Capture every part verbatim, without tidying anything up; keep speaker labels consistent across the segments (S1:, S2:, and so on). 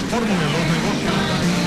S1: Fórmula de los Negocios.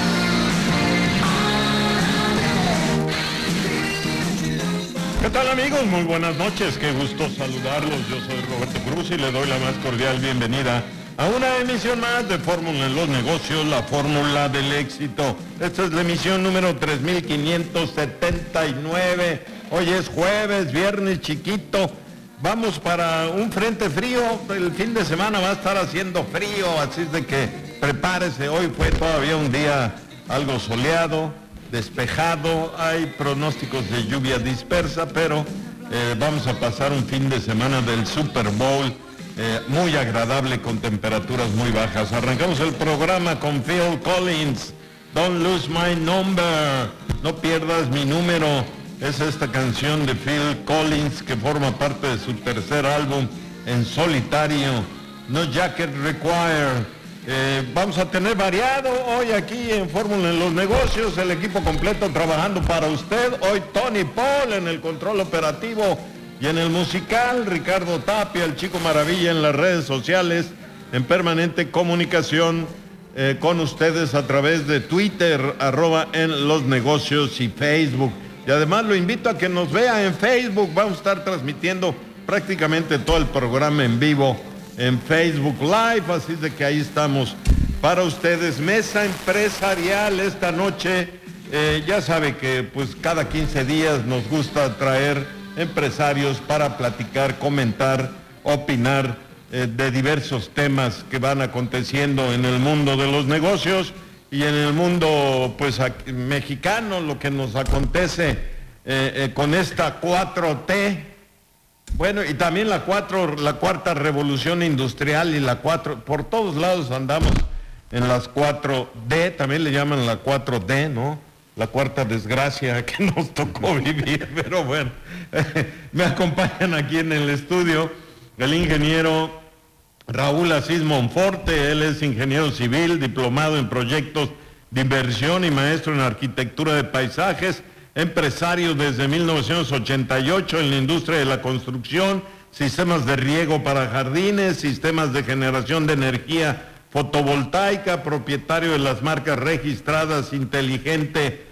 S1: ¿Qué tal, amigos? Muy buenas noches, qué gusto saludarlos. Yo soy Roberto Cruz y le doy la más cordial bienvenida a una emisión más de Fórmula en los Negocios, la fórmula del éxito. Esta es la emisión número tres mil quinientos setenta y nueve. Hoy es jueves, viernes chiquito. Vamos para un frente frío. El fin de semana va a estar haciendo frío, así es de que prepárese. Hoy fue todavía un día algo soleado, despejado. Hay pronósticos de lluvia dispersa, pero eh, vamos a pasar un fin de semana del Super Bowl eh, muy agradable con temperaturas muy bajas. Arrancamos el programa con Phil Collins, Don't Lose My Number, no pierdas mi número. Es esta canción de Phil Collins que forma parte de su tercer álbum en solitario, No Jacket Required. Eh, vamos a tener variado hoy aquí en Fórmula en los Negocios, el equipo completo trabajando para usted. Hoy Tony Paul en el control operativo y en el musical, Ricardo Tapia, el Chico Maravilla en las redes sociales, en permanente comunicación eh, con ustedes a través de Twitter, arroba en los negocios y Facebook. Y además lo invito a que nos vea en Facebook. Vamos a estar transmitiendo prácticamente todo el programa en vivo en Facebook Live, así de que ahí estamos para ustedes. Mesa empresarial esta noche. Eh, ya sabe que pues cada quince días nos gusta traer empresarios para platicar, comentar, opinar eh, de diversos temas que van aconteciendo en el mundo de los negocios y en el mundo pues aquí, mexicano, lo que nos acontece eh, eh, con esta cuatro T. Bueno, y también la cuatro, la cuarta revolución industrial y la cuatro, por todos lados andamos en las cuatro D, también le llaman la cuatro D, ¿no? La cuarta desgracia que nos tocó vivir, pero bueno, me acompañan aquí en el estudio el ingeniero Raúl Asís Monforte. Él es ingeniero civil, diplomado en proyectos de inversión y maestro en arquitectura de paisajes, empresario desde mil novecientos ochenta y ocho en la industria de la construcción, sistemas de riego para jardines, sistemas de generación de energía fotovoltaica, propietario de las marcas registradas Inteligente,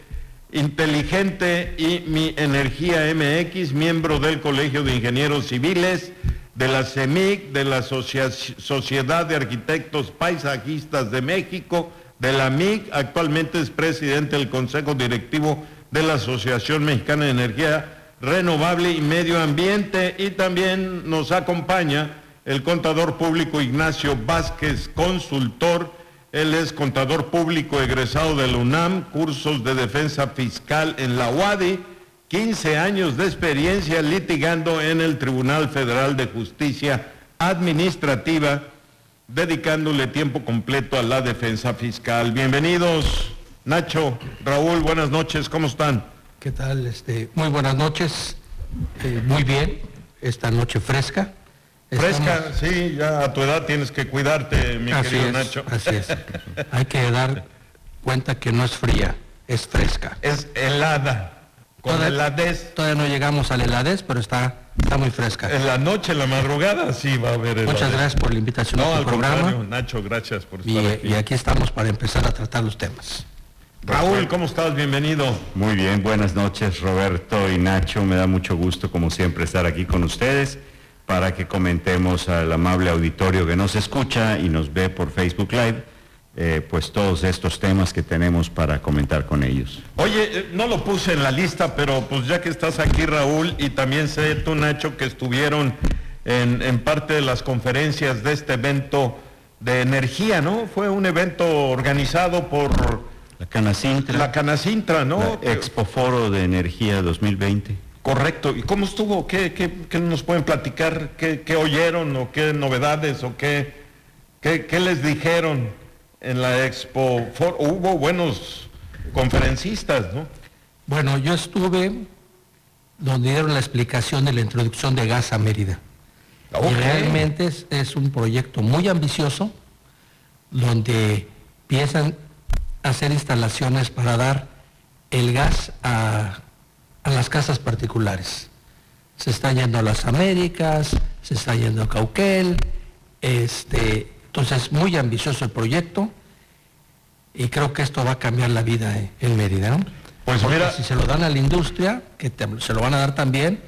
S1: Inteligente y Mi Energía M X, miembro del Colegio de Ingenieros Civiles, de la C E M I C, de la Socia- Sociedad de Arquitectos Paisajistas de México, de la M I C, actualmente es presidente del Consejo Directivo de la Asociación Mexicana de Energía Renovable y Medio Ambiente, y también nos acompaña el contador público Ignacio Vázquez, consultor. Él es contador público egresado de la UNAM, cursos de defensa fiscal en la U A D I, quince años de experiencia litigando en el Tribunal Federal de Justicia Administrativa, dedicándole tiempo completo a la defensa fiscal. Bienvenidos, Nacho, Raúl, buenas noches, ¿cómo están?
S2: ¿Qué tal? Este, muy buenas noches, eh, muy bien, esta noche fresca.
S1: Fresca,
S2: Estamos...
S1: sí, ya a tu edad tienes que cuidarte, mi
S2: así
S1: querido
S2: es,
S1: Nacho.
S2: Así es, hay que dar cuenta que no es fría, es fresca.
S1: Es helada. Con
S2: Toda,
S1: heladez.
S2: Todavía no llegamos a la heladez, pero está, está muy fresca.
S1: En la noche, en la madrugada, sí va a haber heladez.
S2: Muchas gracias por la invitación
S1: no,
S2: a tu
S1: al
S2: programa.
S1: Contrario, Nacho, gracias por estar
S2: y,
S1: aquí.
S2: y aquí estamos para empezar a tratar los temas.
S1: Raúl, ¿cómo estás? Bienvenido.
S3: Muy bien, buenas noches, Roberto y Nacho. Me da mucho gusto, como siempre, estar aquí con ustedes para que comentemos al amable auditorio que nos escucha y nos ve por Facebook Live, eh, pues todos estos temas que tenemos para comentar con ellos.
S1: Oye, no lo puse en la lista, pero pues ya que estás aquí, Raúl, y también sé tú, Nacho, que estuvieron en, en parte de las conferencias de este evento de energía, ¿no? Fue un evento organizado por
S3: La Canacintra.
S1: la Canacintra, ¿no?
S3: La Expo Foro de Energía dos mil veinte.
S1: Correcto. ¿Y cómo estuvo? ¿Qué, qué, qué nos pueden platicar? ¿Qué, qué oyeron o qué novedades o qué, qué, qué les dijeron en la Expo Foro? Hubo buenos conferencistas, ¿no?
S2: Bueno, yo estuve donde dieron la explicación de la introducción de gas a Mérida.
S1: Okay.
S2: Y realmente es, es un proyecto muy ambicioso, donde empiezan a hacer instalaciones para dar el gas a, a las casas particulares. Se está yendo a las Américas, se está yendo a Cauquel, este, entonces muy ambicioso el proyecto, y creo que esto va a cambiar la vida en, en Mérida, ¿no?
S1: Pues
S2: Porque
S1: mira,
S2: si se lo dan a la industria, que te, se lo van a dar también,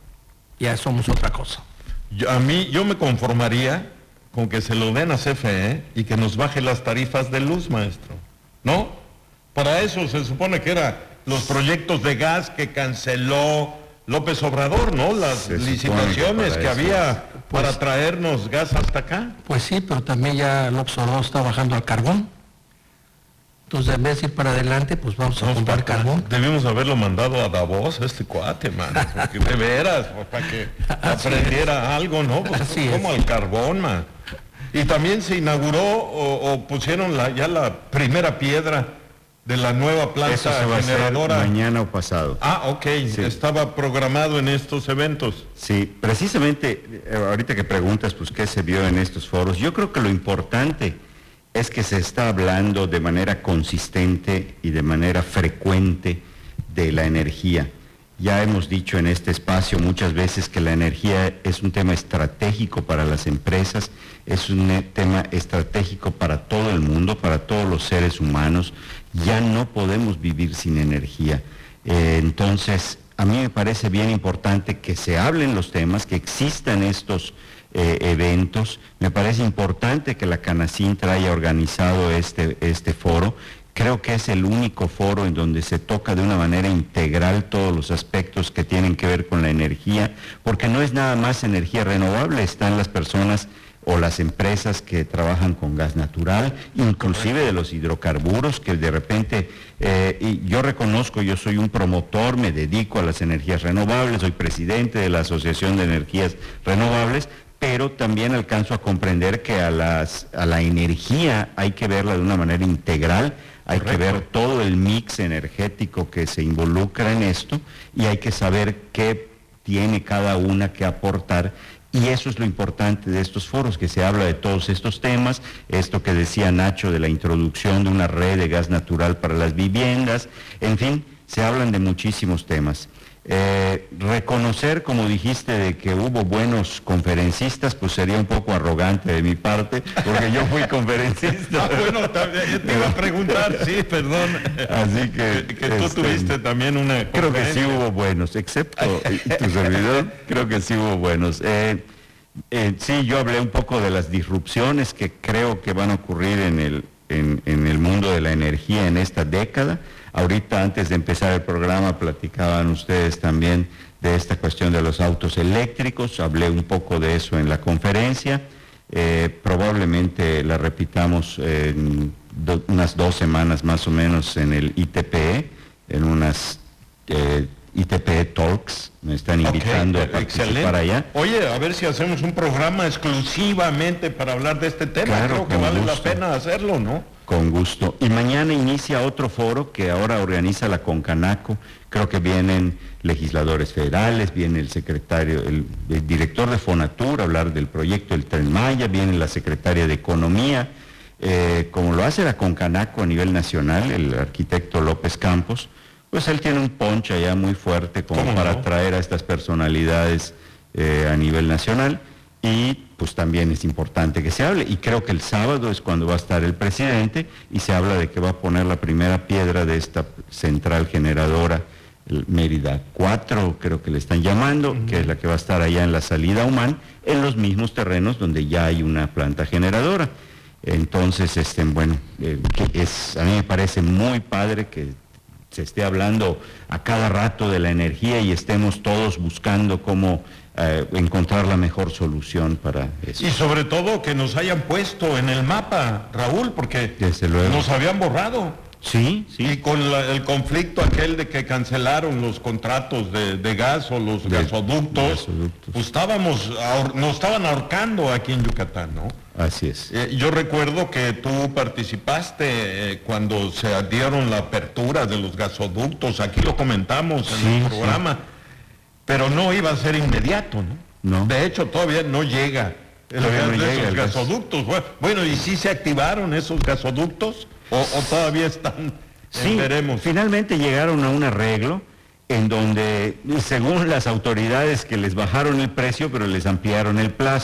S2: ya somos otra cosa.
S1: yo, a mí yo me conformaría con que se lo den a C F E y que nos baje las tarifas de luz, maestro, ¿no? Para eso se supone que eran los proyectos de gas que canceló López Obrador, ¿no? Las
S3: Se
S1: licitaciones
S3: que
S1: que
S3: para
S1: había
S2: Pues-
S1: para traernos gas hasta acá.
S2: Pues sí, pero también ya López Obrador está bajando al carbón. Entonces, en vez de ir para adelante, pues vamos a
S1: Vamos
S2: comprar
S1: para
S2: carbón.
S1: atrás. Debimos haberlo mandado a Davos, este cuate, mano, porque de veras, pues, para que
S2: Así
S1: aprendiera algo, ¿no? Pues,
S2: Así
S1: como
S2: es.
S1: al carbón, man. Y también se inauguró o, o pusieron la, ya la primera piedra de la nueva planta
S3: Eso se va a hacer
S1: generadora.
S3: mañana o pasado.
S1: Ah, ok,
S3: Sí.
S1: estaba programado en estos eventos.
S3: Sí, precisamente, eh, ahorita que preguntas, pues, ¿qué se vio en estos foros? Yo creo que lo importante es que se está hablando de manera consistente y de manera frecuente de la energía. Ya hemos dicho en este espacio muchas veces que la energía es un tema estratégico para las empresas, es un eh, tema estratégico para todo el mundo, para todos los seres humanos. Ya no podemos vivir sin energía. Eh, entonces, a mí me parece bien importante que se hablen los temas, que existan estos eh, eventos. Me parece importante que la Canacintra haya organizado este, este foro. Creo que es el único foro en donde se toca de una manera integral todos los aspectos que tienen que ver con la energía, porque no es nada más energía renovable, están las personas o las empresas que trabajan con gas natural, inclusive de los hidrocarburos, que de repente, eh, y yo reconozco, yo soy un promotor, me dedico a las energías renovables, soy presidente de la Asociación de Energías Renovables, pero también alcanzo a comprender que a, las, a la energía hay que verla de una manera integral, hay
S1: Correcto.
S3: que ver todo el mix energético que se involucra en esto y hay que saber qué tiene cada una que aportar. Y eso es lo importante de estos foros, que se habla de todos estos temas, esto que decía Nacho de la introducción de una red de gas natural para las viviendas, en fin, se hablan de muchísimos temas. Eh, reconocer, como dijiste, de que hubo buenos conferencistas, pues sería un poco arrogante de mi parte, porque yo fui conferencista.
S1: Ah, bueno, también te iba a preguntar, sí, perdón.
S3: Así que,
S1: que, que tú
S3: este,
S1: tuviste también una
S3: Creo que sí
S1: conferencia.
S3: hubo buenos, excepto tu servidor, creo que sí hubo buenos. Eh, eh, sí, yo hablé un poco de las disrupciones que creo que van a ocurrir en el, en, en el mundo de la energía en esta década. Ahorita, antes de empezar el programa, platicaban ustedes también de esta cuestión de los autos eléctricos. Hablé un poco de eso en la conferencia. Eh, probablemente la repitamos en do, unas dos semanas más o menos en el I T P E, en unas eh, I T P E Talks. Me están invitando
S1: Okay,
S3: a participar
S1: excelente.
S3: allá.
S1: Oye, a ver si hacemos un programa exclusivamente para hablar de este tema.
S3: Claro,
S1: Creo que
S3: con
S1: vale
S3: gusto.
S1: la pena hacerlo, ¿no?
S3: Con gusto. Y mañana inicia otro foro que ahora organiza la Concanaco. Creo que vienen legisladores federales, viene el secretario, el, el director de Fonatur a hablar del proyecto del Tren Maya, viene la secretaria de Economía, eh, como lo hace la Concanaco a nivel nacional, el arquitecto López Campos, pues él tiene un punch allá muy fuerte como
S1: ¿Cómo
S3: para
S1: no?
S3: atraer a estas personalidades eh, a nivel nacional. Y pues también es importante que se hable, y creo que el sábado es cuando va a estar el presidente y se habla de que va a poner la primera piedra de esta central generadora, el Mérida cuatro, creo que le están llamando, uh-huh. que es la que va a estar allá en la salida Humán, en los mismos terrenos donde ya hay una planta generadora. Entonces, este, bueno, eh, que es, a mí me parece muy padre que se esté hablando a cada rato de la energía y estemos todos buscando cómo Eh, encontrar la mejor solución para eso.
S1: Y sobre todo que nos hayan puesto en el mapa, Raúl, porque
S3: Desde luego.
S1: nos habían borrado.
S3: Sí, sí.
S1: Y con la, el conflicto aquel de que cancelaron los contratos de, de gas o los
S3: De,
S1: gasoductos,
S3: gasoductos.
S1: pues estábamos, ahor, nos estaban ahorcando aquí en Yucatán, ¿no?
S3: Así es.
S1: Eh, yo recuerdo que tú participaste eh, cuando se dieron la apertura de los gasoductos, aquí lo comentamos en
S3: Sí,
S1: el programa.
S3: sí.
S1: Pero no iba a ser inmediato, ¿no?
S3: No.
S1: De hecho, todavía no llega el
S3: Todavía
S1: gas
S3: no
S1: de
S3: llega
S1: esos
S3: el gas.
S1: gasoductos. Bueno, bueno, ¿y si se activaron esos gasoductos? ¿O, o todavía están?
S3: Sí,
S1: eh, veremos.
S3: finalmente llegaron a un arreglo en donde, según las autoridades, que les bajaron el precio, pero les ampliaron el plazo.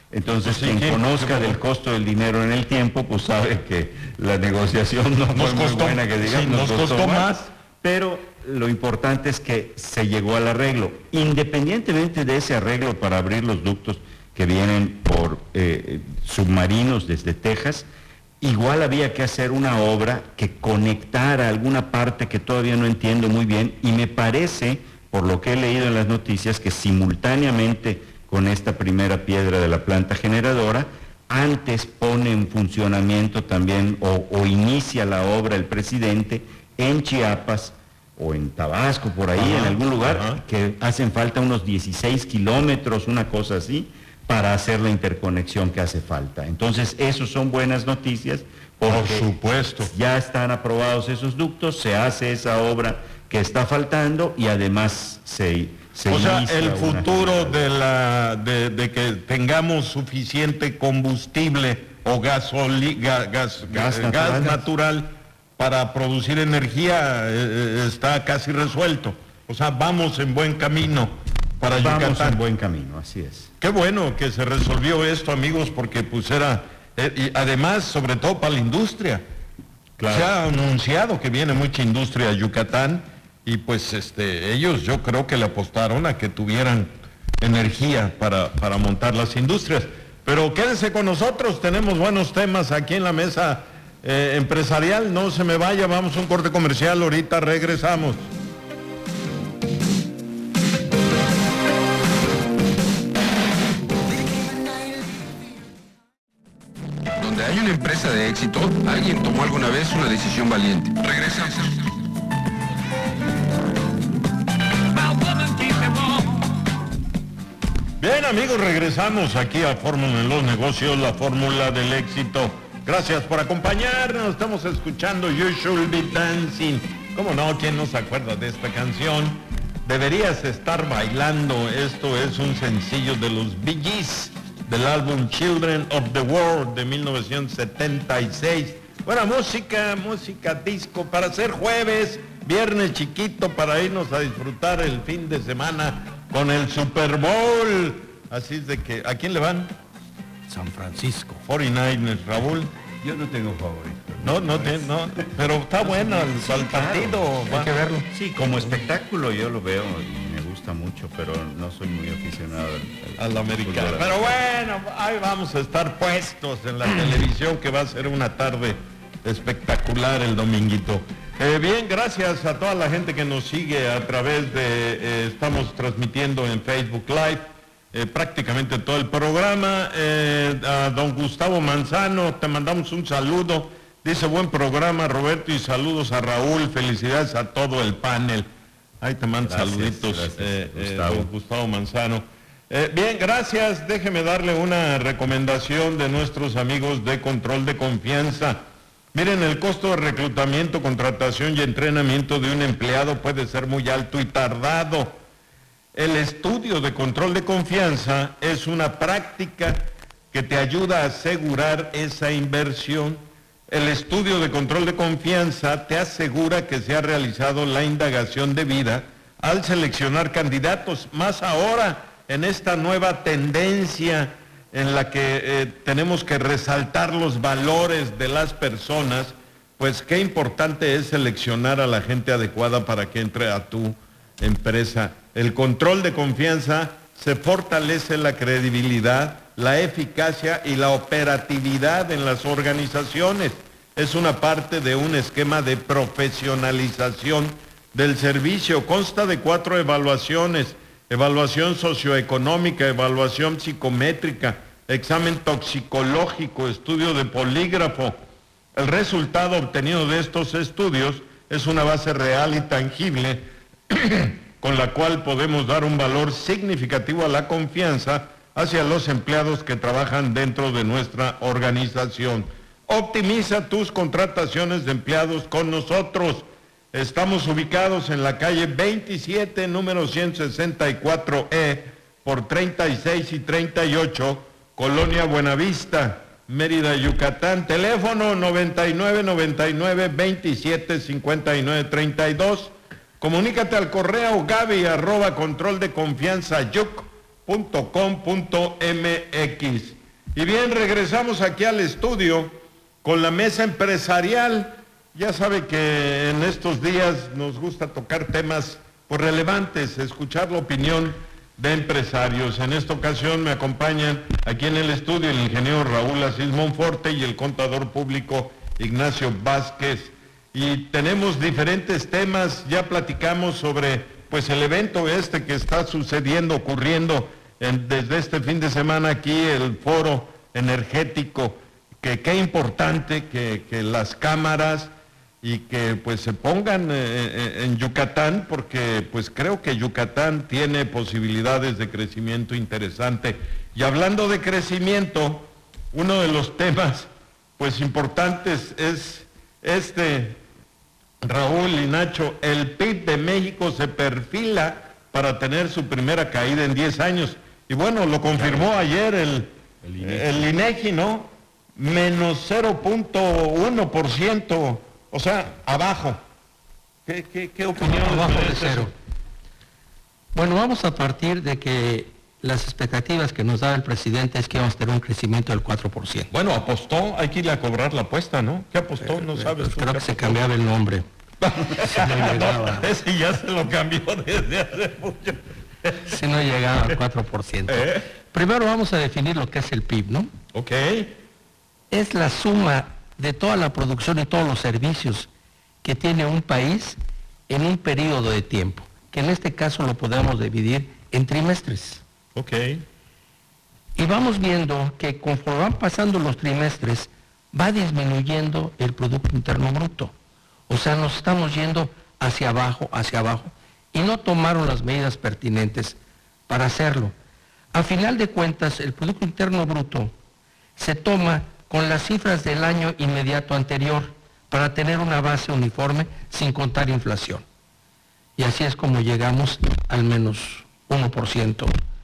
S3: Entonces,
S1: Sí,
S3: quien
S1: ¿quién?
S3: conozca
S1: ¿Qué?
S3: del costo del dinero en el tiempo, pues sabe que la negociación no
S1: Nos
S3: fue
S1: costó-
S3: muy buena, que digamos,
S1: sí, nos costó más.
S3: Pero lo importante es que se llegó al arreglo. Independientemente de ese arreglo para abrir los ductos que vienen por eh, submarinos desde Texas, igual había que hacer una obra que conectara alguna parte que todavía no entiendo muy bien, y me parece, por lo que he leído en las noticias, que simultáneamente con esta primera piedra de la planta generadora, antes pone en funcionamiento también o, o inicia la obra el presidente en Chiapas o en Tabasco, por ahí,
S1: Ajá,
S3: en algún lugar,
S1: ajá.
S3: que hacen falta unos dieciséis kilómetros, una cosa así, para hacer la interconexión que hace falta. Entonces, esos son buenas noticias,
S1: Por
S3: porque
S1: supuesto.
S3: ya están aprobados esos ductos, se hace esa obra que está faltando y además se, se
S1: O sea,
S3: inicia
S1: el
S3: una
S1: futuro
S3: generadora.
S1: de, la, de, de que tengamos suficiente combustible o gasoli, ga- gas,
S3: Gas
S1: eh,
S3: natural.
S1: gas natural para producir energía eh, está casi resuelto. O sea, vamos en buen camino para
S3: Vamos
S1: Yucatán.
S3: en buen camino, así es.
S1: Qué bueno que se resolvió esto, amigos, porque pues era, eh, y además, sobre todo para la industria.
S3: Claro.
S1: Se ha anunciado que viene mucha industria a Yucatán y pues este, ellos yo creo que le apostaron a que tuvieran energía para, para montar las industrias. Pero quédese con nosotros, tenemos buenos temas aquí en la mesa eh, empresarial, no se me vaya, vamos a un corte comercial, ahorita regresamos.
S4: Donde hay una empresa de éxito, alguien tomó alguna vez una decisión valiente. Regresamos.
S1: Bien, amigos, regresamos aquí a Fórmula en los Negocios, la fórmula del éxito. Gracias por acompañarnos, estamos escuchando You Should Be Dancing. ¿Cómo no? ¿Quién no se acuerda de esta canción? Deberías estar bailando. Esto es un sencillo de los Bee Gees, del álbum Children of the World de mil novecientos setenta y seis. Buena música, música disco para hacer jueves, viernes chiquito, para irnos a disfrutar el fin de semana con el Super Bowl. Así es de que, ¿a quién le van?
S2: San Francisco.
S1: cuarenta y nueve ers, Raúl.
S3: Yo no tengo favorito.
S1: No, no, te, no, pero está bueno el, el partido.
S2: Hay que verlo.
S3: Sí, como espectáculo yo lo veo y me gusta mucho, pero no soy muy aficionado al,
S1: Al americano.
S3: fútbol.
S1: Pero bueno, ahí vamos a estar puestos en la televisión, que va a ser una tarde espectacular el dominguito. Eh, bien, gracias a toda la gente que nos sigue a través de, eh, estamos transmitiendo en Facebook Live, eh, prácticamente todo el programa. Eh, a don Gustavo Manzano, te mandamos un saludo. Dice, buen programa, Roberto, y saludos a Raúl. Felicidades a todo el panel. Ahí te mando
S3: Gracias,
S1: saluditos,
S3: gracias,
S1: eh, eh,
S3: Gustavo.
S1: don Gustavo Manzano. Eh, bien, gracias. Déjeme darle una recomendación de nuestros amigos de Control de Confianza. Miren, el costo de reclutamiento, contratación y entrenamiento de un empleado puede ser muy alto y tardado. El estudio de control de confianza es una práctica que te ayuda a asegurar esa inversión. El estudio de control de confianza te asegura que se ha realizado la indagación debida al seleccionar candidatos, más ahora en esta nueva tendencia en la que eh, tenemos que resaltar los valores de las personas. Pues qué importante es seleccionar a la gente adecuada para que entre a tu empresa. El control de confianza se fortalece la credibilidad, la eficacia y la operatividad en las organizaciones. Es una parte de un esquema de profesionalización del servicio. Consta de cuatro evaluaciones: evaluación socioeconómica, evaluación psicométrica, examen toxicológico, estudio de polígrafo. El resultado obtenido de estos estudios es una base real y tangible con la cual podemos dar un valor significativo a la confianza hacia los empleados que trabajan dentro de nuestra organización. Optimiza tus contrataciones de empleados con nosotros. Estamos ubicados en la calle veintisiete, número ciento sesenta y cuatro E, por treinta y seis y treinta y ocho, Colonia Buenavista, Mérida, Yucatán. Teléfono noventa y nueve, noventa y nueve, veintisiete, cincuenta y nueve, treinta y dos. Comunícate al correo gaby arroba control de confianza yuc punto com punto m x. Y bien, regresamos aquí al estudio con la mesa empresarial. Ya sabe que en estos días nos gusta tocar temas pues, relevantes, escuchar la opinión de empresarios. En esta ocasión me acompañan aquí en el estudio el ingeniero Raúl Asís Monforte y el contador público Ignacio Vázquez. Y tenemos diferentes temas, ya platicamos sobre pues el evento este que está sucediendo, ocurriendo en, desde este fin de semana aquí, el foro energético, que qué importante que, que las cámaras y que pues se pongan eh, en Yucatán, porque pues creo que Yucatán tiene posibilidades de crecimiento interesante. Y hablando de crecimiento, uno de los temas pues importantes es este, Raúl y Nacho, el P I B de México se perfila para tener su primera caída en diez años. Y bueno, lo confirmó ayer el, el, INEGI. el INEGI, ¿no? Menos cero punto uno por ciento, o sea, abajo. ¿Qué, qué, qué opinión?
S2: Abajo de cero. Bueno, vamos a partir de que las expectativas que nos da el presidente es que vamos a tener un crecimiento del cuatro por ciento.
S1: Bueno, apostó, hay que ir a cobrar la apuesta, ¿no? ¿Qué apostó? No
S2: eh,
S1: sabes.
S2: Pues creo que se cambiaba el nombre.
S1: Si no llegaba. Ese ya se lo cambió desde hace mucho.
S2: Si no llegaba al cuatro por ciento. ¿Eh? Primero vamos a definir lo que es el P I B, ¿no?
S1: Ok.
S2: Es la suma de toda la producción y todos los servicios que tiene un país en un periodo de tiempo, que en este caso lo podemos dividir en trimestres.
S1: Ok.
S2: Y vamos viendo que conforme van pasando los trimestres, va disminuyendo el Producto Interno Bruto. O sea, nos estamos yendo hacia abajo, hacia abajo, y no tomaron las medidas pertinentes para hacerlo. A final de cuentas, el Producto Interno Bruto se toma con las cifras del año inmediato anterior para tener una base uniforme sin contar inflación. Y así es como llegamos al menos uno por ciento,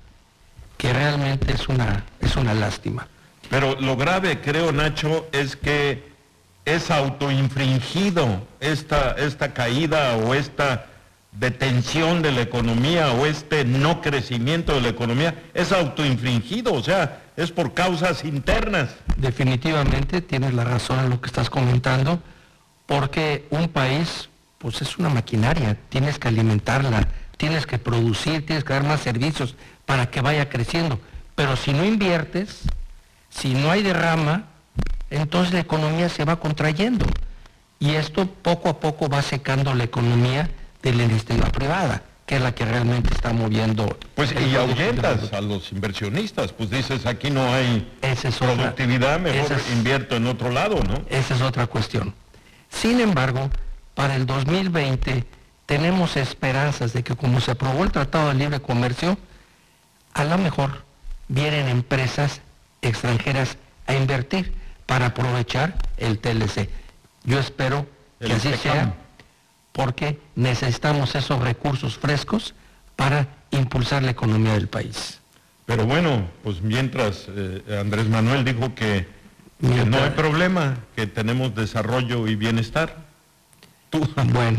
S2: que realmente es una, es una lástima.
S1: Pero lo grave, creo, Nacho, es que es autoinfringido esta, esta caída o esta detención de la economía o este no crecimiento de la economía, es autoinfringido, o sea, es por causas internas.
S2: Definitivamente tienes la razón en lo que estás comentando, porque un país, pues es una maquinaria, tienes que alimentarla, tienes que producir, tienes que dar más servicios para que vaya creciendo, pero si no inviertes, si no hay derrama, entonces la economía se va contrayendo, y esto poco a poco va secando la economía de la iniciativa privada, que es la que realmente está moviendo.
S1: Pues y ahuyentas a los inversionistas, pues dices, aquí no hay
S2: esa es
S1: productividad,
S2: otra,
S1: mejor
S2: es,
S1: invierto en otro lado, ¿no?
S2: Esa es otra cuestión. Sin embargo, para el dos mil veinte tenemos esperanzas de que como se aprobó el Tratado de Libre Comercio, a lo mejor vienen empresas extranjeras a invertir para aprovechar el T L C. Yo espero que así sea, porque necesitamos esos recursos frescos para impulsar la economía del país.
S1: Pero bueno, pues mientras eh, Andrés Manuel dijo que, que no hay problema, que tenemos desarrollo y bienestar. Tú.
S2: Bueno.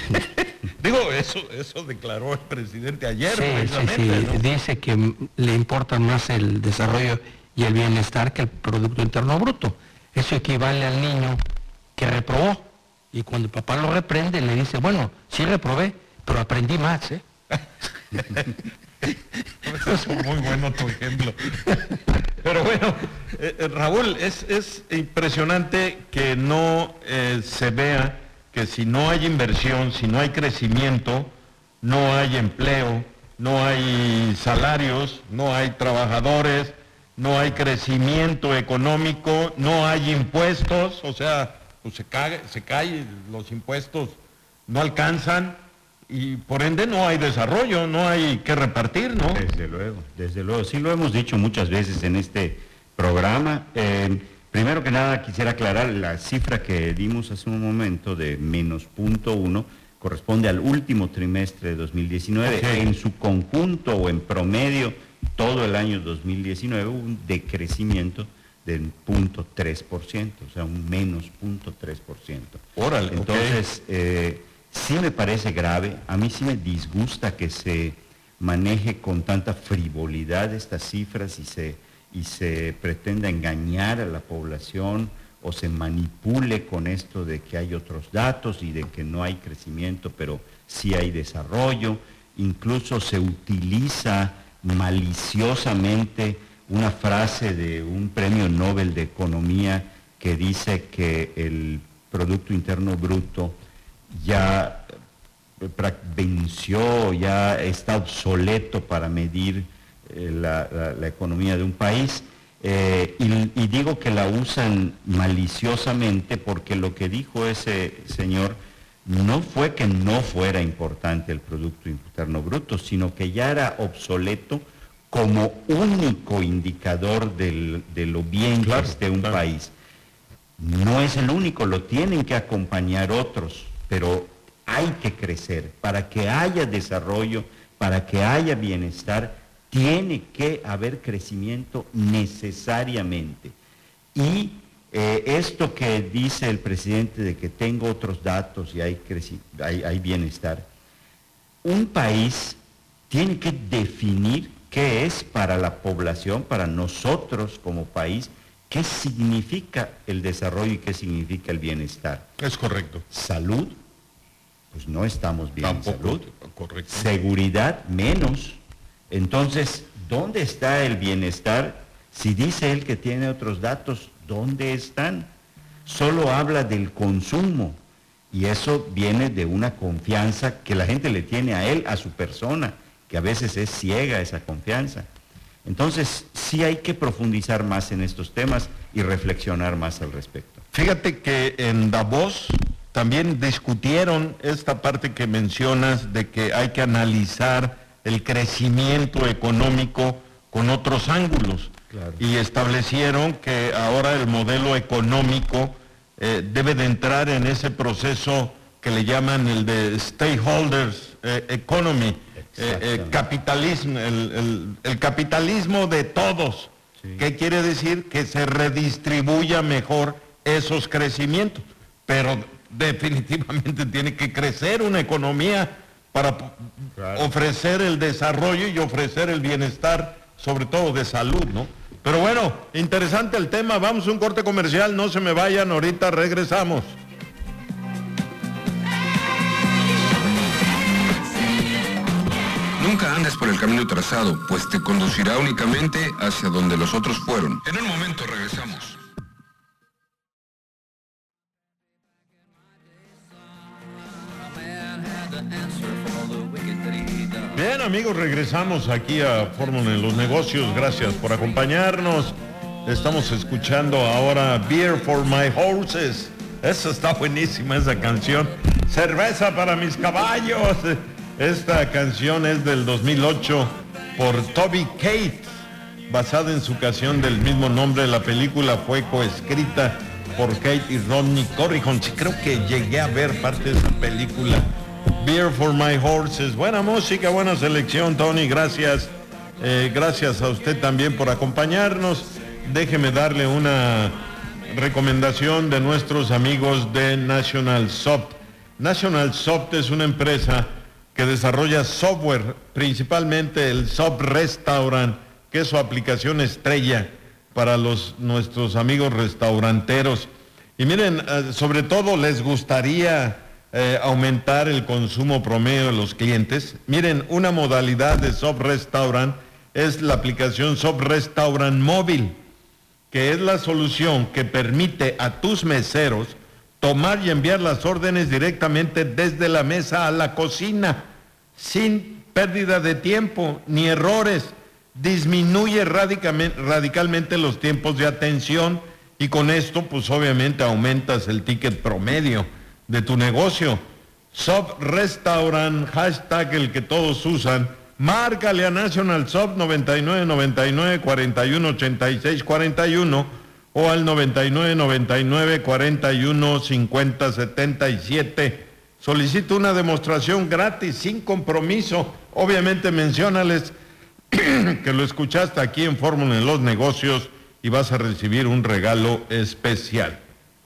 S1: Digo, eso, eso declaró el presidente ayer.
S2: Sí, sí, sí. ¿No? Dice que le importa más el desarrollo y el bienestar que el Producto Interno Bruto. Eso equivale al niño que reprobó. Y cuando el papá lo reprende, le dice, bueno, sí reprobé, pero aprendí más, ¿eh?
S1: Es muy bueno tu ejemplo. Pero bueno, eh, Raúl, es, es impresionante que no eh, se vea que si no hay inversión, si no hay crecimiento, no hay empleo, no hay salarios, no hay trabajadores, no hay crecimiento económico, no hay impuestos, o sea, pues se cae, se cae, los impuestos no alcanzan y por ende no hay desarrollo, no hay que repartir, ¿no?
S3: Desde luego, desde luego. Sí lo hemos dicho muchas veces en este programa. Eh, primero que nada quisiera aclarar la cifra que dimos hace un momento de menos punto uno, corresponde al último trimestre de dos mil diecinueve. Okay. En su conjunto o en promedio todo el año dos mil diecinueve hubo un decrecimiento del cero punto tres por ciento, o sea, un menos cero punto tres por ciento.
S1: Órale,
S3: entonces, okay. eh, sí me parece grave, a mí sí me disgusta que se maneje con tanta frivolidad estas cifras y se y se pretenda engañar a la población o se manipule con esto de que hay otros datos y de que no hay crecimiento, pero sí hay desarrollo. Incluso se utiliza maliciosamente una frase de un premio Nobel de Economía que dice que el Producto Interno Bruto ya venció, ya está obsoleto para medir eh, la, la, la economía de un país. Eh, y, y digo que la usan maliciosamente porque lo que dijo ese señor no fue que no fuera importante el Producto Interno Bruto, sino que ya era obsoleto como único indicador del, de lo bien claro, que esté un claro. país. No es el único, lo tienen que acompañar otros, pero hay que crecer. Para que haya desarrollo, para que haya bienestar, tiene que haber crecimiento necesariamente. Y eh, esto que dice el presidente de que tengo otros datos y hay, creci- hay, hay bienestar, un país tiene que definir qué es para la población, para nosotros como país, qué significa el desarrollo y qué significa el bienestar.
S1: Es correcto.
S3: Salud, pues no estamos bien en salud.
S1: Correcto.
S3: Seguridad, menos. Entonces, ¿dónde está el bienestar? Si dice él que tiene otros datos, ¿dónde están? Solo habla del consumo y eso viene de una confianza que la gente le tiene a él, a su persona, que a veces es ciega esa confianza. Entonces, sí hay que profundizar más en estos temas y reflexionar más al respecto.
S1: Fíjate que en Davos también discutieron esta parte que mencionas de que hay que analizar el crecimiento económico con otros ángulos. Claro. Y establecieron que ahora el modelo económico eh, debe de entrar en ese proceso que le llaman el de stakeholders eh, economy, eh, eh, capitalismo, el, el, el capitalismo de todos. Sí. ¿Qué quiere decir? Que se redistribuya mejor esos crecimientos, pero definitivamente tiene que crecer una economía para claro. ofrecer el desarrollo y ofrecer el bienestar, sobre todo de salud, ¿no? Pero bueno, interesante el tema, vamos a un corte comercial, no se me vayan, ahorita regresamos.
S4: Nunca andes por el camino trazado, pues te conducirá únicamente hacia donde los otros fueron. En un momento regresamos.
S1: Bien, amigos, regresamos aquí a Fórmula en los Negocios. Gracias por acompañarnos. Estamos escuchando ahora Beer for My Horses. Esa está buenísima, esa canción. Cerveza para mis caballos. Esta canción es del dos mil ocho por Toby Keith, basada en su canción del mismo nombre. La película fue coescrita por Keith y Rodney Corrigan. Sí, creo que llegué a ver parte de esa película. Beer for My Horses. Buena música, buena selección, Tony. Gracias. Eh, gracias a usted también por acompañarnos. Déjeme darle una recomendación de nuestros amigos de National Soft. National Soft es una empresa que desarrolla software, principalmente el Soft Restaurant, que es su aplicación estrella para los, nuestros amigos restauranteros. Y miren, eh, sobre todo les gustaría eh, aumentar el consumo promedio de los clientes. Miren, una modalidad de Soft Restaurant es la aplicación Soft Restaurant Móvil, que es la solución que permite a tus meseros tomar y enviar las órdenes directamente desde la mesa a la cocina, sin pérdida de tiempo ni errores. Disminuye radicalmente, radicalmente los tiempos de atención y con esto pues obviamente aumentas el ticket promedio de tu negocio. Soft Restaurant, hashtag el que todos usan. Márcale a National Soft noventa y nueve noventa y nueve cuarenta y uno ochenta y seis cuarenta y uno o al noventa y nueve noventa y nueve cuarenta y uno cincuenta setenta y siete. Solicita una demostración gratis, sin compromiso. Obviamente menciónales que lo escuchaste aquí en Fórmula en los Negocios y vas a recibir un regalo especial.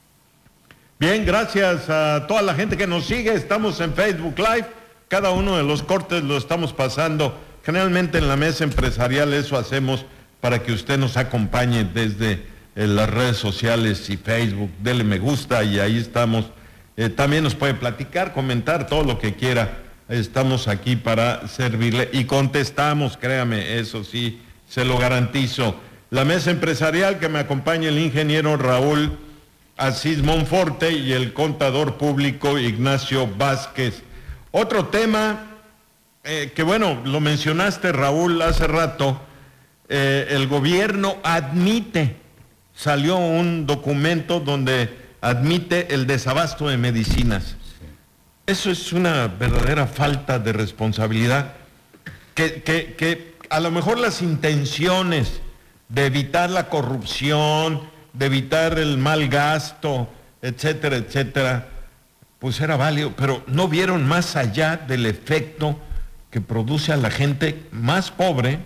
S1: Bien, gracias a toda la gente que nos sigue. Estamos en Facebook Live. Cada uno de los cortes lo estamos pasando. Generalmente en la mesa empresarial eso hacemos para que usted nos acompañe desde eh, las redes sociales y Facebook. Dele me gusta y ahí estamos. Eh, también nos puede platicar, comentar todo lo que quiera. Estamos aquí para servirle y contestamos, créame, eso sí, se lo garantizo. La mesa empresarial, que me acompaña el ingeniero Raúl Asís Monforte y el contador público Ignacio Vázquez. Otro tema eh, que bueno, lo mencionaste, Raúl, hace rato, eh, el gobierno admite, salió un documento donde admite el desabasto de medicinas. Eso es una verdadera falta de responsabilidad, que, que, que a lo mejor las intenciones de evitar la corrupción, de evitar el mal gasto, etcétera, etcétera, pues era válido, pero no vieron más allá del efecto que produce a la gente más pobre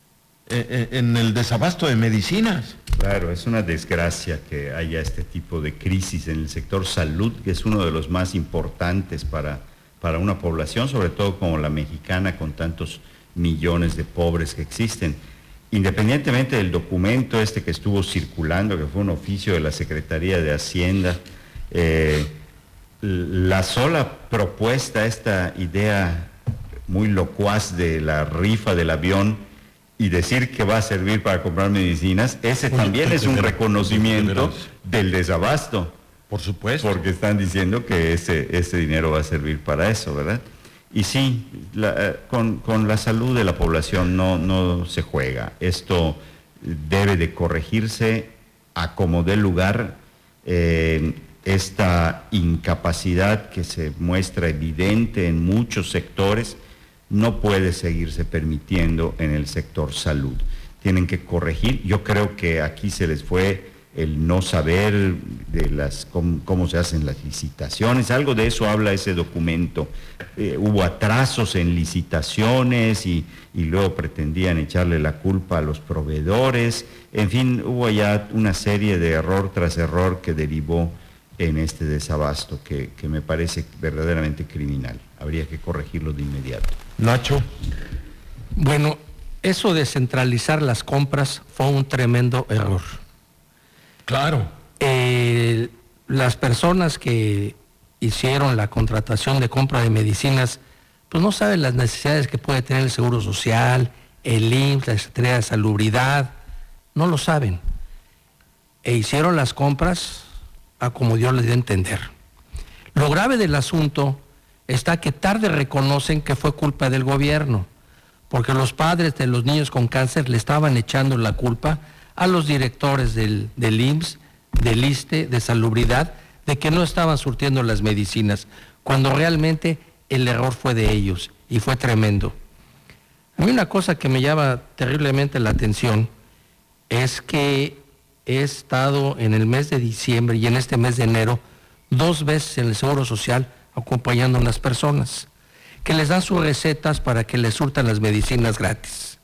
S1: eh, en el desabasto de medicinas.
S3: Claro, es una desgracia que haya este tipo de crisis en el sector salud, que es uno de los más importantes para, para una población, sobre todo como la mexicana, con tantos millones de pobres que existen. Independientemente del documento este que estuvo circulando, que fue un oficio de la Secretaría de Hacienda, eh, la sola propuesta, esta idea muy locuaz de la rifa del avión y decir que va a servir para comprar medicinas, ese Oye, también es un veras, reconocimiento del desabasto.
S1: Por supuesto.
S3: Porque están diciendo que ese, ese dinero va a servir para eso, ¿verdad? Y sí, la, con, con la salud de la población no, no se juega. Esto debe de corregirse a como dé lugar. Eh, esta incapacidad que se muestra evidente en muchos sectores no puede seguirse permitiendo en el sector salud. Tienen que corregir. Yo creo que aquí se les fue el no saber de las cómo, cómo se hacen las licitaciones, algo de eso habla ese documento. Eh, hubo atrasos en licitaciones y, y luego pretendían echarle la culpa a los proveedores. En fin, hubo ya una serie de error tras error que derivó en este desabasto que, que me parece verdaderamente criminal. Habría que corregirlo de inmediato.
S1: Nacho.
S2: Bueno, eso de centralizar las compras fue un tremendo error.
S1: Claro.
S2: Eh, las personas que hicieron la contratación de compra de medicinas, pues no saben las necesidades que puede tener el Seguro Social, el I M S S, la Secretaría de Salubridad, no lo saben. E hicieron las compras a como Dios les dio a entender. Lo grave del asunto está que tarde reconocen que fue culpa del gobierno, porque los padres de los niños con cáncer le estaban echando la culpa a los directores del, del I M S S, del I S S S T E, de Salubridad, de que no estaban surtiendo las medicinas, cuando realmente el error fue de ellos, y fue tremendo. A mí una cosa que me llama terriblemente la atención es que he estado en el mes de diciembre y en este mes de enero dos veces en el Seguro Social acompañando a unas personas que les dan sus recetas para que les surtan las medicinas gratis.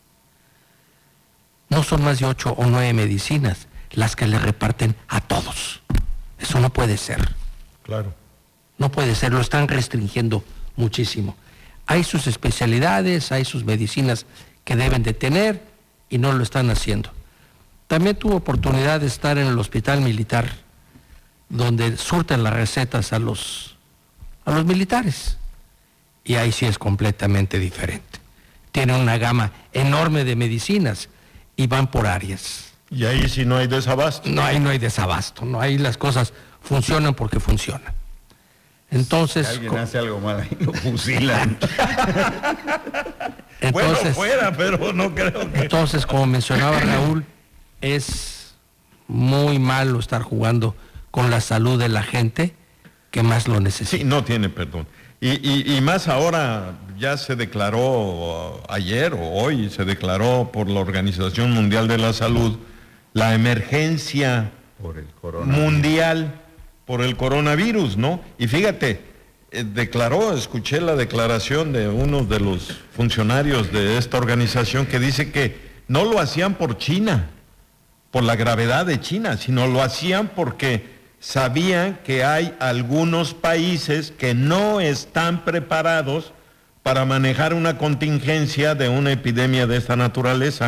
S2: No son más de ocho o nueve medicinas las que le reparten a todos. Eso no puede ser.
S1: Claro.
S2: No puede ser, lo están restringiendo muchísimo. Hay sus especialidades, hay sus medicinas que deben de tener y no lo están haciendo. También tuve oportunidad de estar en el hospital militar, donde surten las recetas a los, a los militares. Y ahí sí es completamente diferente. Tienen una gama enorme de medicinas y van por áreas.
S1: Y ahí sí no hay desabasto.
S2: No, ahí no hay desabasto, no, ahí las cosas funcionan porque funcionan. Entonces...
S3: Si alguien hace algo mal ahí lo fusilan.
S2: Entonces,
S1: bueno, fuera, pero no creo que...
S2: Entonces, como mencionaba Raúl, es muy malo estar jugando con la salud de la gente que más lo necesita.
S1: Sí, no tiene perdón. Y, y, y más ahora, ya se declaró ayer o hoy, se declaró por la Organización Mundial de la Salud la emergencia
S3: por el coronavirus.
S1: mundial por el coronavirus, ¿no? Y fíjate, eh, declaró, escuché la declaración de uno de los funcionarios de esta organización que dice que no lo hacían por China, por la gravedad de China, sino lo hacían porque sabían que hay algunos países que no están preparados para manejar una contingencia de una epidemia de esta naturaleza.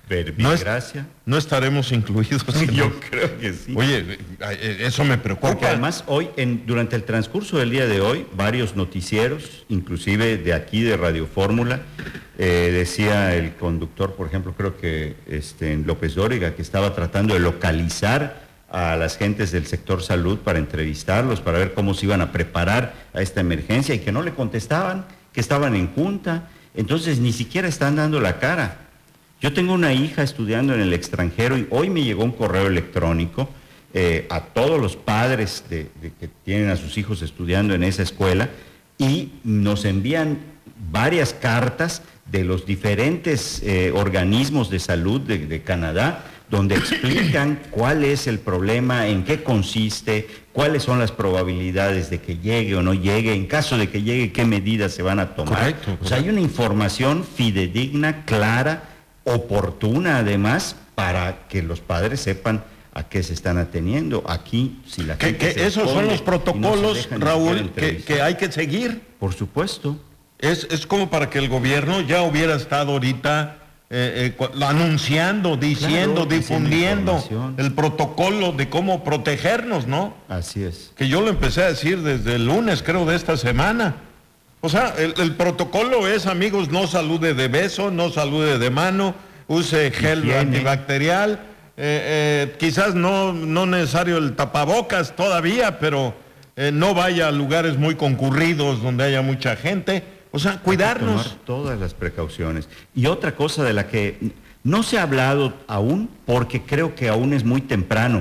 S3: verbigracia.
S1: No, es, no estaremos incluidos. En
S3: Yo
S1: el...
S3: creo que sí.
S1: Oye, eso me preocupa.
S3: Porque además hoy, en, durante el transcurso del día de hoy, varios noticieros, inclusive de aquí de Radio Fórmula, eh, decía el conductor, por ejemplo, creo que este, López Dóriga, que estaba tratando de localizar a las gentes del sector salud para entrevistarlos, para ver cómo se iban a preparar a esta emergencia, y que no le contestaban, que estaban en junta. Entonces ni siquiera están dando la cara. Yo tengo una hija estudiando en el extranjero y hoy me llegó un correo electrónico eh, a todos los padres de, de que tienen a sus hijos estudiando en esa escuela, y nos envían varias cartas de los diferentes eh, organismos de salud de, de Canadá, donde explican cuál es el problema, en qué consiste, cuáles son las probabilidades de que llegue o no llegue, en caso de que llegue, qué medidas se van a tomar.
S1: Correcto, correcto.
S3: O sea, hay una información fidedigna, clara, oportuna además, para que los padres sepan a qué se están ateniendo. Aquí, si la
S1: que,
S3: gente
S1: que
S3: se
S1: esos son los protocolos,
S3: no
S1: Raúl, que, que hay que seguir.
S3: Por supuesto.
S1: Es, es como para que el gobierno ya hubiera estado ahorita eh, eh, anunciando, diciendo,
S3: Claro,
S1: difundiendo el protocolo de cómo protegernos, ¿no?
S3: Así es.
S1: Que yo lo empecé a decir desde el lunes, creo, de esta semana. O sea, el, el protocolo es, amigos, no salude de beso, no salude de mano, use gel
S3: Higiene.
S1: antibacterial, eh, eh, quizás no, no necesario el tapabocas todavía, pero eh, no vaya a lugares muy concurridos donde haya mucha gente. O sea, cuidarnos.
S3: Hay que tomar todas las precauciones. Y otra cosa de la que no se ha hablado aún, porque creo que aún es muy temprano,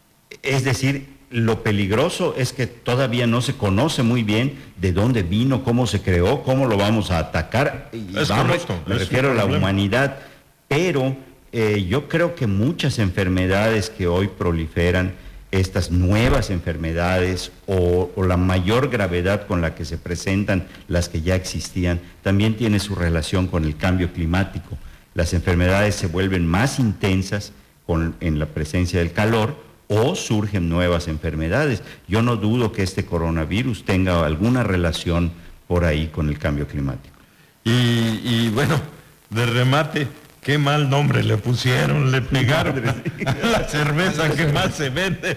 S3: es decir, lo peligroso es que todavía no se conoce muy bien de dónde vino, cómo se creó, cómo lo vamos a atacar. Y
S1: Es
S3: vamos,
S1: correcto,
S3: me
S1: es
S3: refiero a
S1: un
S3: la
S1: problema.
S3: humanidad, pero eh, yo creo que muchas enfermedades que hoy proliferan, estas nuevas enfermedades o, o la mayor gravedad con la que se presentan las que ya existían, también tiene su relación con el cambio climático. Las enfermedades se vuelven más intensas con, en la presencia del calor, o surgen nuevas enfermedades. Yo no dudo que este coronavirus tenga alguna relación por ahí con el cambio climático.
S1: Y, y bueno, de remate, qué mal nombre le pusieron, le pegaron a la cerveza que más se vende,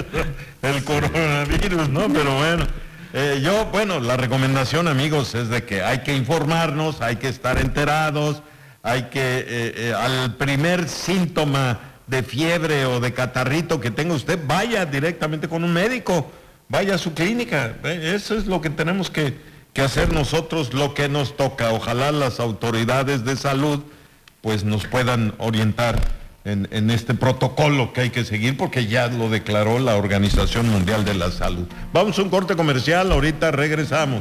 S1: el coronavirus, ¿no? Pero bueno, eh, yo, bueno, la recomendación, amigos, es de que hay que informarnos, hay que estar enterados, hay que, eh, eh, al primer síntoma de fiebre o de catarrito que tenga usted, vaya directamente con un médico, vaya a su clínica. Eso es lo que tenemos que, que hacer nosotros, lo que nos toca. Ojalá las autoridades de salud pues nos puedan orientar en, en este protocolo que hay que seguir, porque ya lo declaró la Organización Mundial de la Salud. Vamos a un corte comercial, ahorita regresamos.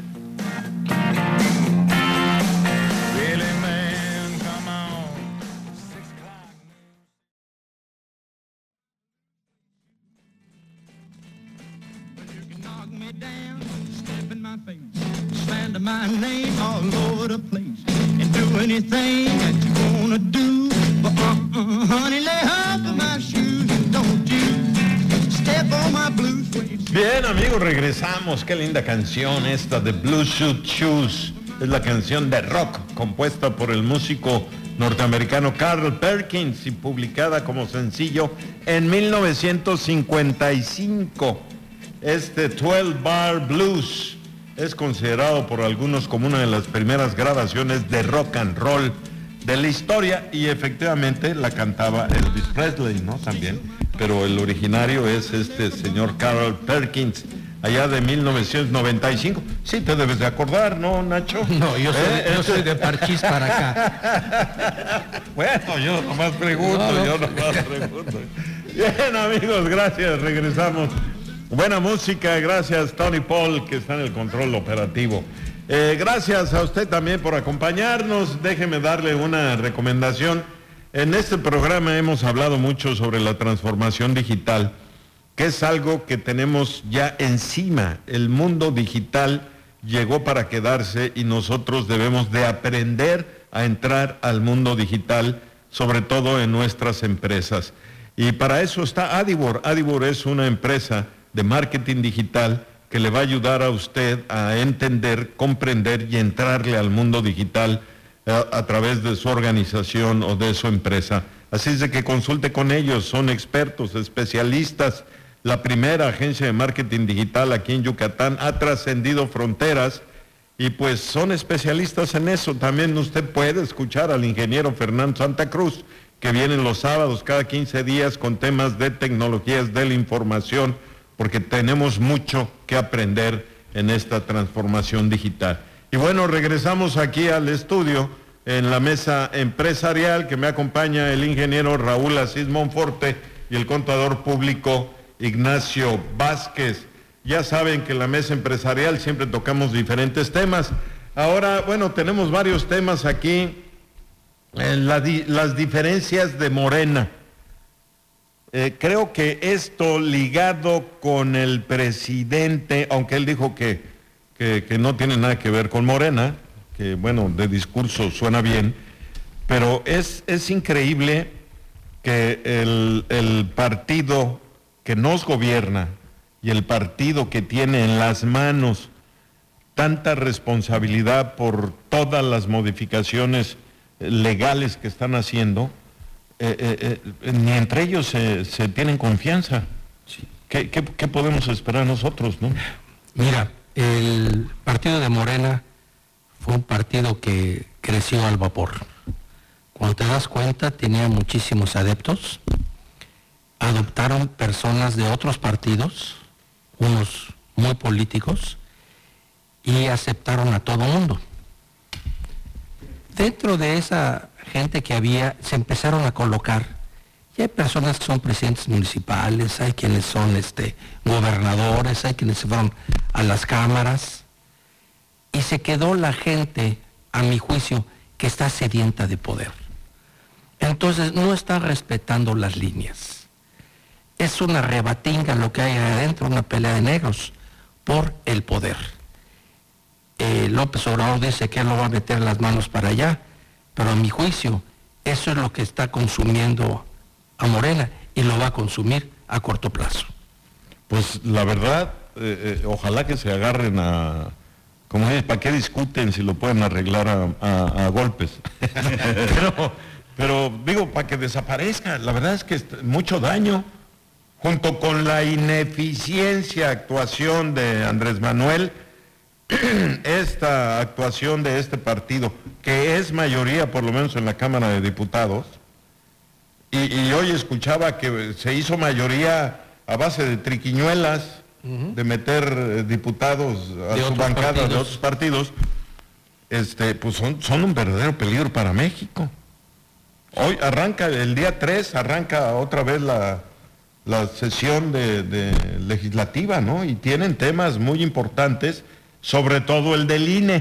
S5: My name all over the place and do anything that you wanna do, but uh-uh, honey, lay off of my shoes and don't you step on my blue suede.
S1: Bien, amigos, regresamos. Qué linda canción esta de Blue Suede Shoes. Es la canción de rock compuesta por el músico norteamericano Carl Perkins y publicada como sencillo en mil novecientos cincuenta y cinco. Este doce Bar Blues es considerado por algunos como una de las primeras grabaciones de rock and roll de la historia, y efectivamente la cantaba Elvis Presley, ¿no? También, pero el originario es este señor Carl Perkins, allá de mil novecientos noventa y cinco. Sí, te debes de acordar, ¿no, Nacho?
S2: No, yo soy,
S1: ¿Eh?
S2: yo soy de Parchís para acá.
S1: Bueno, yo nomás pregunto,
S2: No, no.
S1: yo nomás pregunto. Bien, amigos, gracias, regresamos. Buena música, gracias Tony Paul, que está en el control operativo. Eh, gracias a usted también por acompañarnos. Déjeme darle una recomendación. En este programa hemos hablado mucho sobre la transformación digital, que es algo que tenemos ya encima. El mundo digital llegó para quedarse y nosotros debemos de aprender a entrar al mundo digital, sobre todo en nuestras empresas. Y para eso está Adibor. Adibor es una empresa de marketing digital que le va a ayudar a usted a entender, comprender y entrarle al mundo digital a, a través de su organización o de su empresa. Así es de que consulte con ellos, son expertos, especialistas. La primera agencia de marketing digital aquí en Yucatán ha trascendido fronteras y pues son especialistas en eso. También usted puede escuchar al ingeniero Fernando Santa Cruz, que viene los sábados cada quince días con temas de tecnologías de la información, porque tenemos mucho que aprender en esta transformación digital. Y bueno, regresamos aquí al estudio en la mesa empresarial, que me acompaña el ingeniero Raúl Asís Monforte y el contador público Ignacio Vázquez. Ya saben que en la mesa empresarial siempre tocamos diferentes temas. Ahora, bueno, tenemos varios temas aquí. Eh, la di- las diferencias de Morena. Eh, creo que esto ligado con el presidente, aunque él dijo que, que, que no tiene nada que ver con Morena, que bueno, de discurso suena bien, pero es, es increíble que el, el partido que nos gobierna y el partido que tiene en las manos tanta responsabilidad por todas las modificaciones legales que están haciendo, eh, eh, eh, ni entre ellos se, se tienen confianza. Sí. ¿Qué, qué, ¿Qué podemos esperar nosotros, no?
S2: Mira, el partido de Morena fue un partido que creció al vapor. Cuando te das cuenta, tenía muchísimos adeptos. Adoptaron personas de otros partidos, unos muy políticos, y aceptaron a todo mundo. Dentro de esa gente que había, se empezaron a colocar, y hay personas que son presidentes municipales, hay quienes son este, gobernadores, hay quienes se fueron a las cámaras, y se quedó la gente, a mi juicio, que está sedienta de poder. Entonces no están respetando las líneas. Es una rebatinga lo que hay adentro, una pelea de negros por el poder. Eh, López Obrador dice que él no va a meter las manos para allá, pero a mi juicio eso es lo que está consumiendo a Morena y lo va a consumir a corto plazo.
S1: Pues la verdad, eh, eh, ojalá que se agarren a, como es, ¿para qué discuten si lo pueden arreglar a, a, a golpes? pero, pero digo, para que desaparezca, la verdad es que es mucho daño, junto con la ineficiencia actuación de Andrés Manuel. Esta actuación de este partido, que es mayoría por lo menos en la Cámara de Diputados, y, y hoy escuchaba que se hizo mayoría a base de triquiñuelas, uh-huh. de meter eh, diputados a de su bancada partidos. de otros partidos, este, pues son, son un verdadero peligro para México. Hoy arranca, el día tres, arranca otra vez la, la sesión de, de legislativa, ¿no? Y tienen temas muy importantes, sobre todo el del I N E,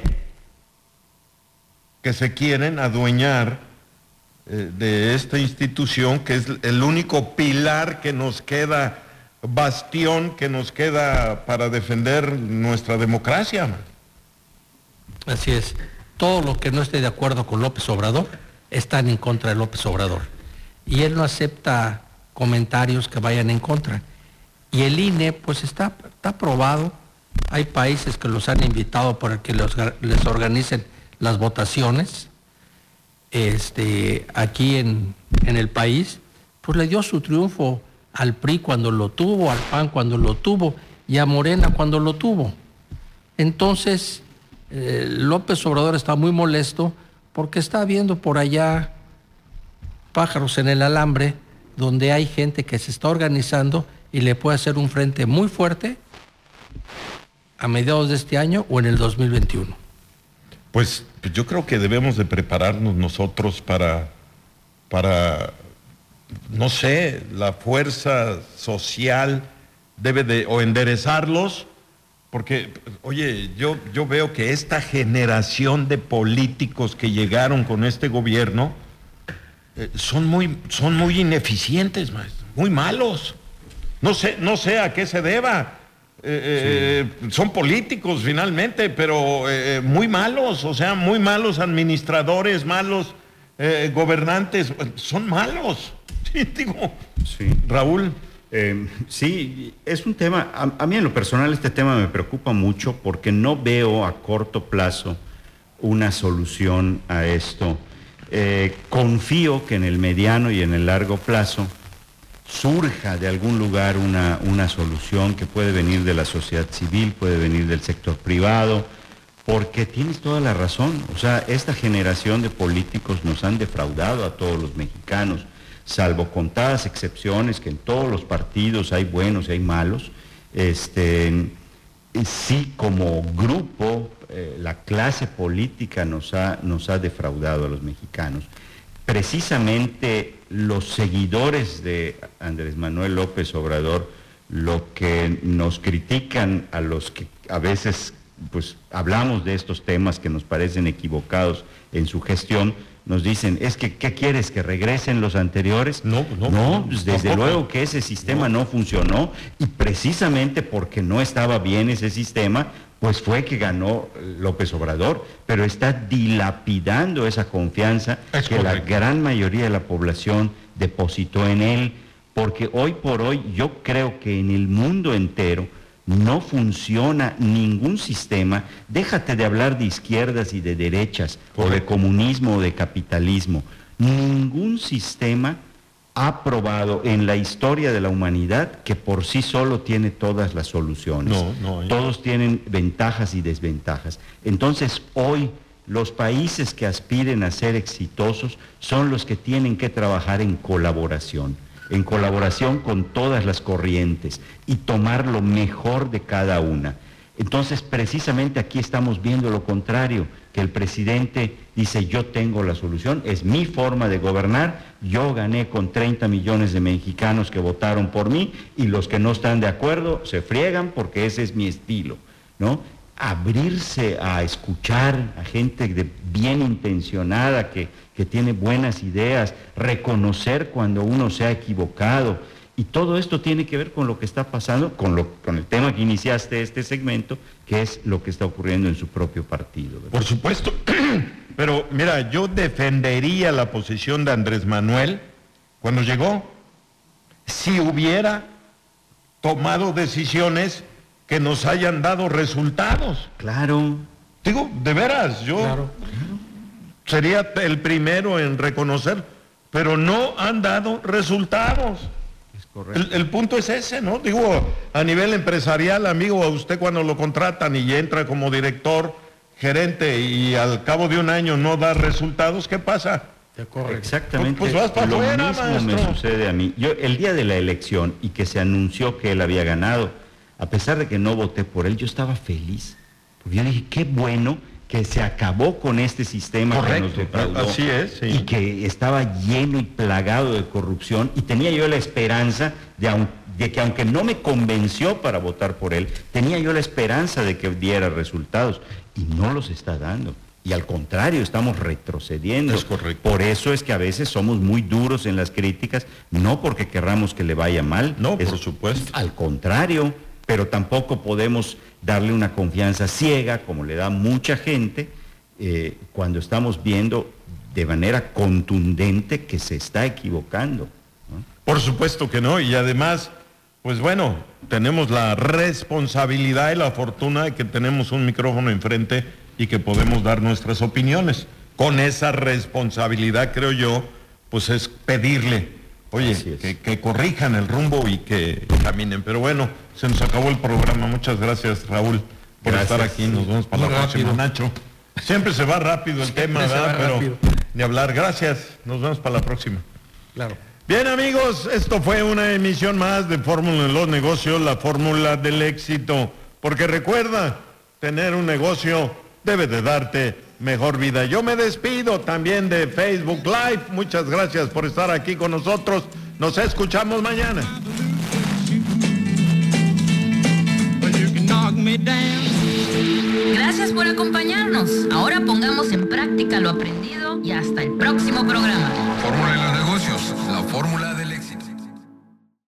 S1: que se quieren adueñar eh, de esta institución, que es el único pilar que nos queda, bastión que nos queda para defender nuestra democracia.
S2: Así es. Todo lo que no esté de acuerdo con López Obrador están en contra de López Obrador. Y él no acepta comentarios que vayan en contra. Y el I N E, pues está, está aprobado. Hay países que los han invitado para que los, les organicen las votaciones. Este, aquí en, en el país, pues le dio su triunfo al P R I cuando lo tuvo, al P A N cuando lo tuvo y a Morena cuando lo tuvo. Entonces, eh, López Obrador está muy molesto porque está viendo por allá pájaros en el alambre, donde hay gente que se está organizando y le puede hacer un frente muy fuerte a mediados de este año o en el dos mil veintiuno.
S1: Pues, pues yo creo que debemos de prepararnos nosotros para, para, no sé, la fuerza social debe de o enderezarlos, porque, oye, yo, yo veo que esta generación de políticos que llegaron con este gobierno eh, son muy, son muy ineficientes, maestro, muy malos. No sé, no sé a qué se deba. Eh, sí. eh, son políticos finalmente, pero eh, muy malos, o sea, muy malos administradores, malos eh, gobernantes, son malos. Sí, digo,
S3: sí.
S1: Raúl.
S3: Eh, sí, es un tema, a, a mí en lo personal este tema me preocupa mucho porque no veo a corto plazo una solución a esto. Eh, confío que en el mediano y en el largo plazo surja de algún lugar una, una solución que puede venir de la sociedad civil, puede venir del sector privado, porque tienes toda la razón. O sea, esta generación de políticos nos han defraudado a todos los mexicanos, salvo contadas excepciones, que en todos los partidos hay buenos y hay malos. Este, sí, como grupo, eh, la clase política nos ha, nos ha defraudado a los mexicanos. Precisamente los seguidores de Andrés Manuel López Obrador, lo que nos critican a los que a veces pues hablamos de estos temas que nos parecen equivocados en su gestión, nos dicen, es que, ¿qué quieres? ¿Que regresen los anteriores?
S1: No, no.
S3: No, pues desde
S1: tampoco.
S3: luego que ese sistema no. no funcionó, y precisamente porque no estaba bien ese sistema, pues fue que ganó López Obrador, pero está dilapidando esa confianza
S1: Es
S3: que
S1: correcto.
S3: la gran mayoría de la población depositó en él, porque hoy por hoy yo creo que en el mundo entero no funciona ningún sistema. Déjate de hablar de izquierdas y de derechas, o de comunismo o de capitalismo. Ningún sistema ha probado en la historia de la humanidad que por sí solo tiene todas las soluciones.
S1: No, no hay.
S3: Todos tienen ventajas y desventajas. Entonces, hoy los países que aspiren a ser exitosos son los que tienen que trabajar en colaboración. en colaboración con todas las corrientes y tomar lo mejor de cada una. Entonces, precisamente aquí estamos viendo lo contrario, que el presidente dice, yo tengo la solución, es mi forma de gobernar, yo gané con treinta millones de mexicanos que votaron por mí, y los que no están de acuerdo se friegan porque ese es mi estilo, ¿no? Abrirse a escuchar a gente de bien intencionada, que, que tiene buenas ideas, reconocer cuando uno se ha equivocado, y todo esto tiene que ver con lo que está pasando, con, lo, con el tema que iniciaste este segmento, que es lo que está ocurriendo en su propio partido, ¿verdad?
S1: Por supuesto, pero mira, yo defendería la posición de Andrés Manuel cuando llegó, si hubiera tomado decisiones que nos hayan dado resultados.
S3: Claro.
S1: Digo, de veras, yo
S2: Claro.
S1: sería el primero en reconocer, pero no han dado resultados.
S3: Es correcto.
S1: El, el punto es ese, ¿no? Digo, a nivel empresarial, amigo, a usted cuando lo contratan y entra como director, gerente, y al cabo de un año no da resultados, ¿qué pasa?
S3: Exactamente.
S1: Pues vas para
S3: lo
S1: afuera,
S3: mismo
S1: maestro.
S3: me sucede a mí. Yo, el día de la elección y que se anunció que él había ganado, a pesar de que no voté por él, yo estaba feliz. Porque yo dije, qué bueno que se acabó con este sistema que nos
S1: Correcto,
S3: defraudó,
S1: así es, sí.
S3: y que estaba lleno y plagado de corrupción, y tenía yo la esperanza de, aun- de que aunque no me convenció para votar por él, tenía yo la esperanza de que diera resultados, y no los está dando. Y al contrario, estamos retrocediendo.
S1: Es correcto.
S3: Por eso es que a veces somos muy duros en las críticas, no porque querramos que le vaya mal.
S1: No,
S3: es
S1: por supuesto.
S3: Al contrario, pero tampoco podemos darle una confianza ciega, como le da mucha gente, eh, cuando estamos viendo de manera contundente que se está equivocando, ¿no?
S1: Por supuesto que no, y además, pues bueno, tenemos la responsabilidad y la fortuna de que tenemos un micrófono enfrente y que podemos dar nuestras opiniones. Con esa responsabilidad, creo yo, pues es pedirle, oye,
S3: Así es.
S1: que, que corrijan el rumbo y que caminen. Pero bueno, se nos acabó el programa. Muchas gracias, Raúl, por
S3: Gracias.
S1: estar aquí. Nos vemos para
S2: Muy
S1: la próxima,
S2: rápido.
S1: Nacho. Siempre se va rápido el tema,
S2: se
S1: ¿verdad?
S2: va
S1: Pero
S2: rápido.
S1: ni hablar. Gracias. Nos vemos para la próxima.
S2: Claro.
S1: Bien, amigos, esto fue una emisión más de Fórmula en los Negocios, la fórmula del éxito. Porque recuerda, tener un negocio debe de darte mejor vida. Yo me despido también de Facebook Live. Muchas gracias por estar aquí con nosotros. Nos escuchamos mañana.
S5: Well, you can knock me down.
S6: Gracias por acompañarnos. Ahora pongamos en práctica lo aprendido y hasta el próximo programa.
S4: Fórmula de los negocios, la fórmula del